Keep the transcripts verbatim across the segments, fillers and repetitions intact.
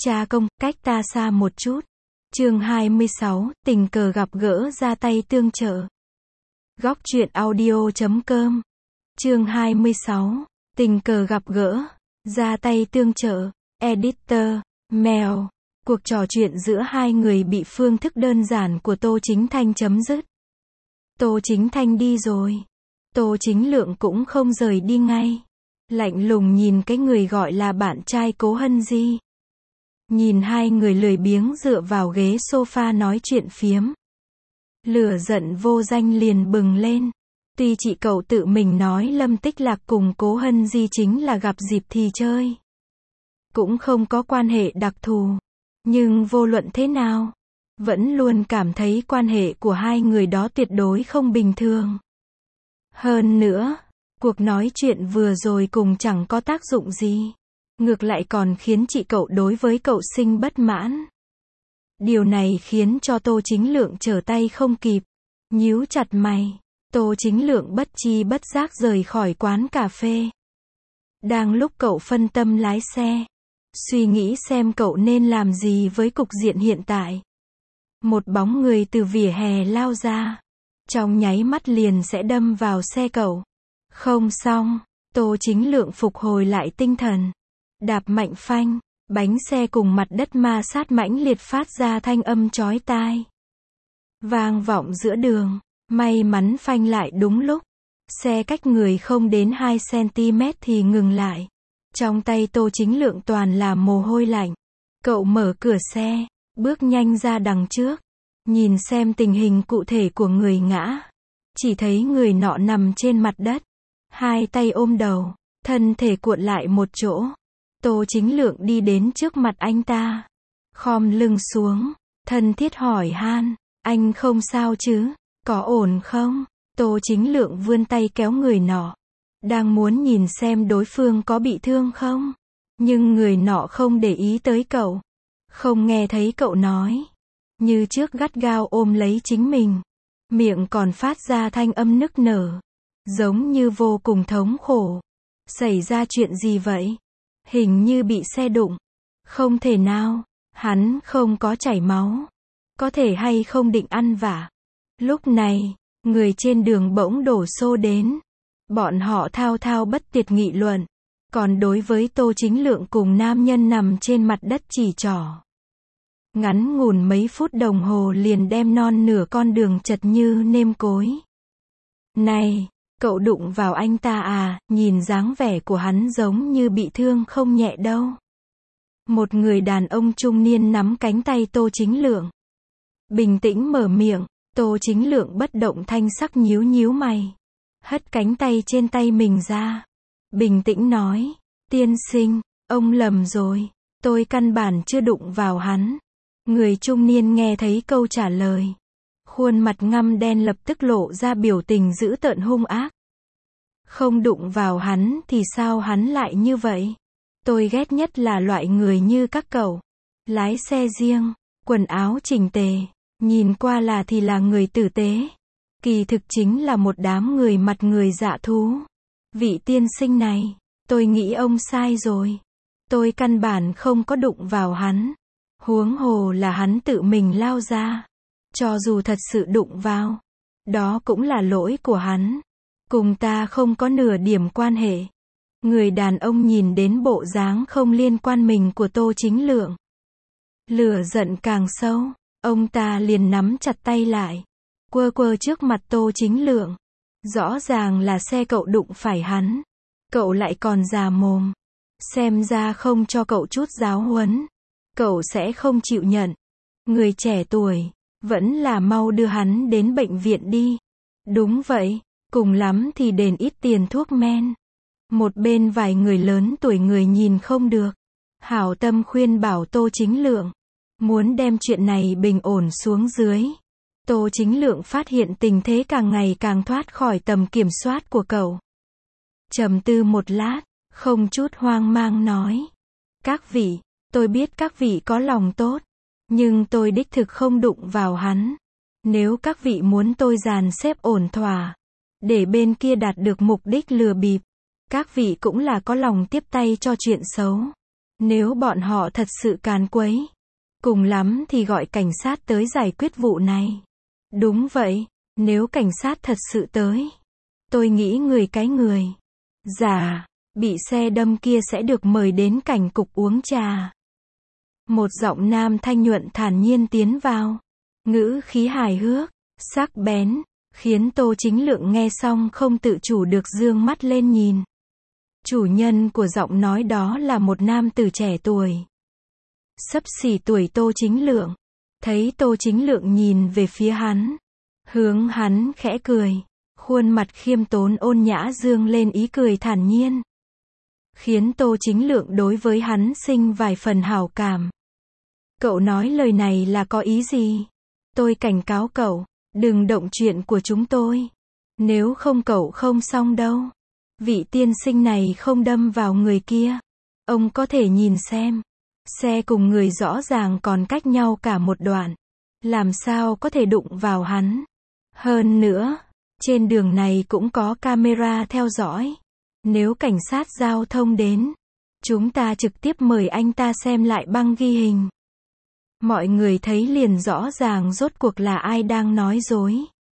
Cha công, cách ta xa một chút. Chương hai mươi sáu, tình cờ gặp gỡ ra tay tương trợ. Góc truyện audio chấm com. Chương hai mươi sáu, tình cờ gặp gỡ, ra tay tương trợ. Editor, Mel. Cuộc trò chuyện giữa hai người bị phương thức đơn giản của Tô Chính Thanh chấm dứt. Tô Chính Thanh đi rồi. Tô Chính Lượng cũng không rời đi ngay. Lạnh lùng nhìn cái người gọi là bạn trai Cố Hân Di. Nhìn hai người lười biếng dựa vào ghế sofa nói chuyện phiếm. Lửa giận vô danh liền bừng lên. Tuy chị cậu tự mình nói Lâm Tích Lạc cùng Cố Hân Di chính là gặp dịp thì chơi. Cũng không có quan hệ đặc thù. Nhưng vô luận thế nào, vẫn luôn cảm thấy quan hệ của hai người đó tuyệt đối không bình thường. Hơn nữa, cuộc nói chuyện vừa rồi cùng chẳng có tác dụng gì. Ngược lại còn khiến chị cậu đối với cậu sinh bất mãn. Điều này khiến cho Tô Chính Lượng trở tay không kịp. Nhíu chặt mày. Tô Chính Lượng bất chi bất giác rời khỏi quán cà phê. Đang lúc cậu phân tâm lái xe, suy nghĩ xem cậu nên làm gì với cục diện hiện tại. Một bóng người từ vỉa hè lao ra. Trong nháy mắt liền sẽ đâm vào xe cậu. Không xong, Tô Chính Lượng phục hồi lại tinh thần. Đạp mạnh phanh, bánh xe cùng mặt đất ma sát mãnh liệt phát ra thanh âm chói tai. Vang vọng giữa đường, may mắn phanh lại đúng lúc. Xe cách người không đến hai xăng-ti-mét thì ngừng lại. Trong tay Tô Chính Lượng toàn là mồ hôi lạnh. Cậu mở cửa xe, bước nhanh ra đằng trước. Nhìn xem tình hình cụ thể của người ngã. Chỉ thấy người nọ nằm trên mặt đất. Hai tay ôm đầu, thân thể cuộn lại một chỗ. Tô Chính Lượng đi đến trước mặt anh ta. Khom lưng xuống, thân thiết hỏi han, anh không sao chứ, có ổn không? Tô Chính Lượng vươn tay kéo người nọ. Đang muốn nhìn xem đối phương có bị thương không? Nhưng người nọ không để ý tới cậu. Không nghe thấy cậu nói. Như trước gắt gao ôm lấy chính mình. Miệng còn phát ra thanh âm nức nở. Giống như vô cùng thống khổ. Xảy ra chuyện gì vậy? Hình như bị xe đụng. Không thể nào, hắn không có chảy máu. Có thể hay không định ăn vạ. Lúc này, người trên đường bỗng đổ xô đến. Bọn họ thao thao bất tuyệt nghị luận. Còn đối với Tô Chính Lượng cùng nam nhân nằm trên mặt đất chỉ trỏ. Ngắn ngủn mấy phút đồng hồ liền đem non nửa con đường chật như nêm cối. Này, cậu đụng vào anh ta à, nhìn dáng vẻ của hắn giống như bị thương không nhẹ đâu. Một người đàn ông trung niên nắm cánh tay Tô Chính Lượng. Bình tĩnh mở miệng, Tô Chính Lượng bất động thanh sắc nhíu nhíu mày. Hất cánh tay trên tay mình ra. Bình tĩnh nói, tiên sinh, ông lầm rồi, tôi căn bản chưa đụng vào hắn. Người trung niên nghe thấy câu trả lời. Khuôn mặt ngăm đen lập tức lộ ra biểu tình dữ tợn hung ác. Không đụng vào hắn thì sao hắn lại như vậy? Tôi ghét nhất là loại người như các cậu. Lái xe riêng, quần áo chỉnh tề, nhìn qua là thì là người tử tế. Kỳ thực chính là một đám người mặt người dạ thú. Vị tiên sinh này, tôi nghĩ ông sai rồi. Tôi căn bản không có đụng vào hắn. Huống hồ là hắn tự mình lao ra. Cho dù thật sự đụng vào, đó cũng là lỗi của hắn. Cùng ta không có nửa điểm quan hệ. Người đàn ông nhìn đến bộ dáng không liên quan mình của Tô Chính Lượng. Lửa giận càng sâu, ông ta liền nắm chặt tay lại. Quơ quơ trước mặt Tô Chính Lượng. Rõ ràng là xe cậu đụng phải hắn. Cậu lại còn già mồm. Xem ra không cho cậu chút giáo huấn. Cậu sẽ không chịu nhận. Người trẻ tuổi, vẫn là mau đưa hắn đến bệnh viện đi. Đúng vậy, cùng lắm thì đền ít tiền thuốc men. Một bên vài người lớn tuổi người nhìn không được. Hảo tâm khuyên bảo Tô Chính Lượng. Muốn đem chuyện này bình ổn xuống dưới. Tô Chính Lượng phát hiện tình thế càng ngày càng thoát khỏi tầm kiểm soát của cậu. Trầm tư một lát, không chút hoang mang nói. Các vị, tôi biết các vị có lòng tốt. Nhưng tôi đích thực không đụng vào hắn. Nếu các vị muốn tôi dàn xếp ổn thỏa. Để bên kia đạt được mục đích lừa bịp. Các vị cũng là có lòng tiếp tay cho chuyện xấu. Nếu bọn họ thật sự càn quấy, cùng lắm thì gọi cảnh sát tới giải quyết vụ này. Đúng vậy, nếu cảnh sát thật sự tới, tôi nghĩ người cái người giả bị xe đâm kia sẽ được mời đến cảnh cục uống trà. Một giọng nam thanh nhuận thản nhiên tiến vào, ngữ khí hài hước, sắc bén, khiến Tô Chính Lượng nghe xong không tự chủ được dương mắt lên nhìn. Chủ nhân của giọng nói đó là một nam tử trẻ tuổi, xấp xỉ tuổi Tô Chính Lượng. Thấy Tô Chính Lượng nhìn về phía hắn, hướng hắn khẽ cười, khuôn mặt khiêm tốn ôn nhã dương lên ý cười thản nhiên, khiến Tô Chính Lượng đối với hắn sinh vài phần hảo cảm. Cậu nói lời này là có ý gì? Tôi cảnh cáo cậu, đừng động chuyện của chúng tôi. Nếu không cậu không xong đâu. Vị tiên sinh này không đâm vào người kia. Ông có thể nhìn xem. Xe cùng người rõ ràng còn cách nhau cả một đoạn. Làm sao có thể đụng vào hắn? Hơn nữa, trên đường này cũng có camera theo dõi. Nếu cảnh sát giao thông đến, chúng ta trực tiếp mời anh ta xem lại băng ghi hình. Mọi người thấy liền rõ ràng rốt cuộc là ai đang nói dối.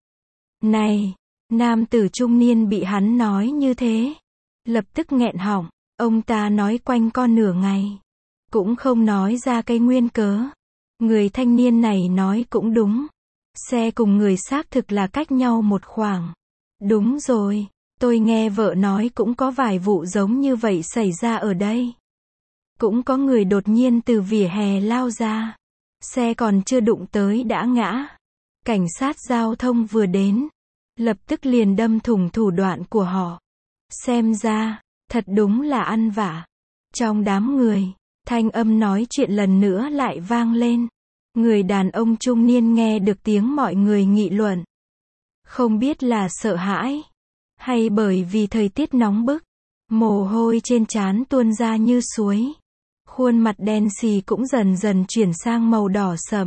Này, nam tử trung niên bị hắn nói như thế, lập tức nghẹn họng, ông ta nói quanh co nửa ngày, cũng không nói ra cái nguyên cớ. Người thanh niên này nói cũng đúng, xe cùng người xác thực là cách nhau một khoảng. Đúng rồi, tôi nghe vợ nói cũng có vài vụ giống như vậy xảy ra ở đây. Cũng có người đột nhiên từ vỉa hè lao ra. Xe còn chưa đụng tới đã ngã. Cảnh sát giao thông vừa đến, lập tức liền đâm thủng thủ đoạn của họ. Xem ra, thật đúng là ăn vạ. Trong đám người, thanh âm nói chuyện lần nữa lại vang lên. Người đàn ông trung niên nghe được tiếng mọi người nghị luận. Không biết là sợ hãi, hay bởi vì thời tiết nóng bức, mồ hôi trên trán tuôn ra như suối. Khuôn mặt đen xì cũng dần dần chuyển sang màu đỏ sậm.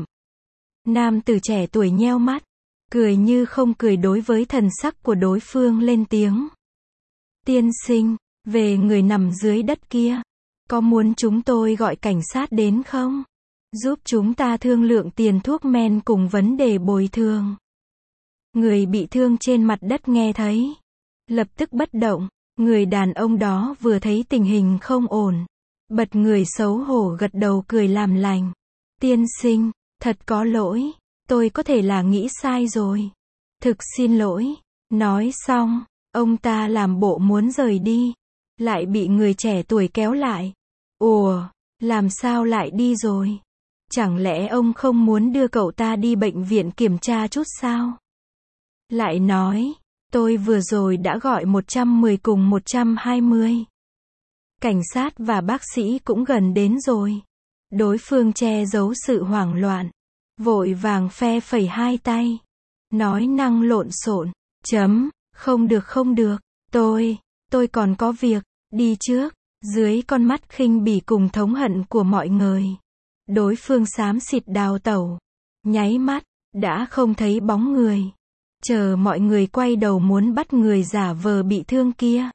Nam tử trẻ tuổi nheo mắt, cười như không cười đối với thần sắc của đối phương lên tiếng. Tiên sinh, về người nằm dưới đất kia, có muốn chúng tôi gọi cảnh sát đến không? Giúp chúng ta thương lượng tiền thuốc men cùng vấn đề bồi thường. Người bị thương trên mặt đất nghe thấy, lập tức bất động. Người đàn ông đó vừa thấy tình hình không ổn, bật người xấu hổ gật đầu cười làm lành. Tiên sinh, thật có lỗi, tôi có thể là nghĩ sai rồi. Thực xin lỗi. Nói xong, ông ta làm bộ muốn rời đi, lại bị người trẻ tuổi kéo lại. Ủa, làm sao lại đi rồi? Chẳng lẽ ông không muốn đưa cậu ta đi bệnh viện kiểm tra chút sao? Lại nói, tôi vừa rồi đã gọi một trăm mười cùng một trăm hai mươi. Cảnh sát và bác sĩ cũng gần đến rồi. Đối phương che giấu sự hoảng loạn, vội vàng phe phẩy hai tay, nói năng lộn xộn, chấm, không được không được, tôi, tôi còn có việc, đi trước. Dưới con mắt khinh bỉ cùng thống hận của mọi người, đối phương xám xịt đào tẩu, nháy mắt, đã không thấy bóng người. Chờ mọi người quay đầu muốn bắt người giả vờ bị thương kia,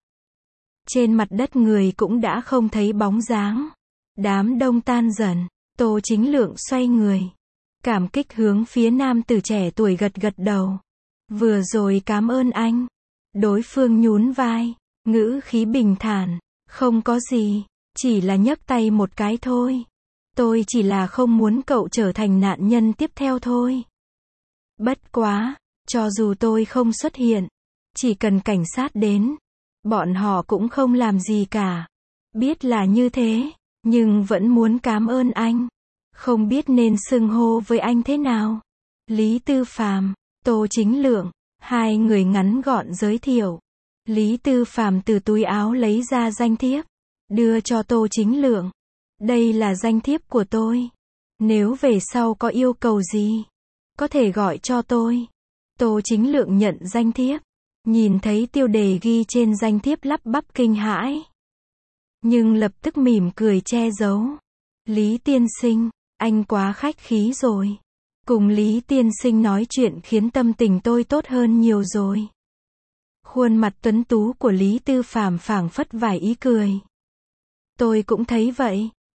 trên mặt đất người cũng đã không thấy bóng dáng. Đám đông tan dần, Tô Chính Lượng xoay người, cảm kích hướng phía nam tử trẻ tuổi gật gật đầu. Vừa rồi cảm ơn anh. Đối phương nhún vai, ngữ khí bình thản, không có gì, chỉ là nhấc tay một cái thôi. Tôi chỉ là không muốn cậu trở thành nạn nhân tiếp theo thôi. Bất quá, cho dù tôi không xuất hiện, chỉ cần cảnh sát đến, bọn họ cũng không làm gì cả. Biết là như thế, nhưng vẫn muốn cảm ơn anh. Không biết nên xưng hô với anh thế nào. Lý Tư Phàm, Tô Chính Lượng, hai người ngắn gọn giới thiệu. Lý Tư Phàm từ túi áo lấy ra danh thiếp, đưa cho Tô Chính Lượng. Đây là danh thiếp của tôi. Nếu về sau có yêu cầu gì, có thể gọi cho tôi. Tô Chính Lượng nhận danh thiếp, nhìn thấy tiêu đề ghi trên danh thiếp lắp bắp kinh hãi, nhưng lập tức mỉm cười che giấu. Lý tiên sinh, anh quá khách khí rồi. Cùng Lý tiên sinh nói chuyện khiến tâm tình tôi tốt hơn nhiều rồi. Khuôn mặt tuấn tú của Lý Tư Phàm phảng phất vài ý cười. Tôi cũng thấy vậy.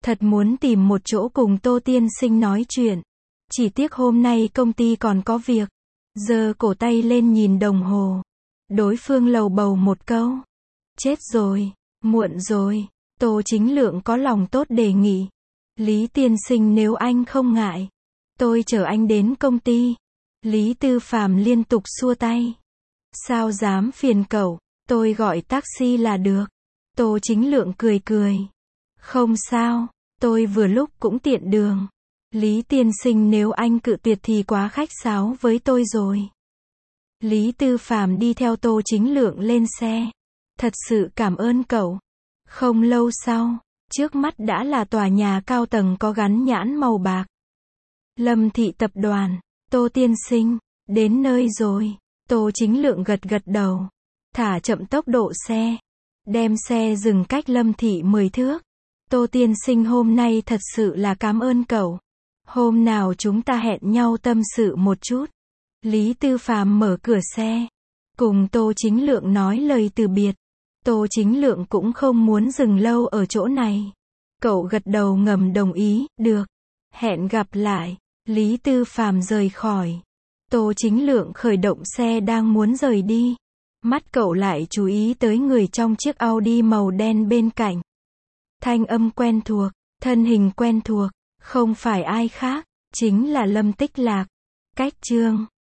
Thật muốn tìm một chỗ cùng Tô tiên sinh nói chuyện. Chỉ tiếc hôm nay công ty còn có việc. Giơ cổ tay lên nhìn đồng hồ. Đối phương lầu bầu một câu. Chết rồi, muộn rồi. Tô Chính Lượng có lòng tốt đề nghị. Lý tiên sinh nếu anh không ngại, tôi chở anh đến công ty. Lý Tư Phàm liên tục xua tay. Sao dám phiền cậu, tôi gọi taxi là được. Tô Chính Lượng cười cười. Không sao, tôi vừa lúc cũng tiện đường. Lý tiên sinh nếu anh cự tuyệt thì quá khách sáo với tôi rồi. Lý Tư Phàm đi theo Tô Chính Lượng lên xe. Thật sự cảm ơn cậu. Không lâu sau, trước mắt đã là tòa nhà cao tầng có gắn nhãn màu bạc. Lâm Thị Tập đoàn. Tô tiên sinh, đến nơi rồi. Tô Chính Lượng gật gật đầu. Thả chậm tốc độ xe. Đem xe dừng cách Lâm Thị mười thước. Tô tiên sinh hôm nay thật sự là cảm ơn cậu. Hôm nào chúng ta hẹn nhau tâm sự một chút. Lý Tư Phàm mở cửa xe. Cùng Tô Chính Lượng nói lời từ biệt. Tô Chính Lượng cũng không muốn dừng lâu ở chỗ này. Cậu gật đầu ngầm đồng ý, được. Hẹn gặp lại. Lý Tư Phàm rời khỏi. Tô Chính Lượng khởi động xe đang muốn rời đi. Mắt cậu lại chú ý tới người trong chiếc Audi màu đen bên cạnh. Thanh âm quen thuộc, thân hình quen thuộc, không phải ai khác, chính là Lâm Tích Lạc. Cách chương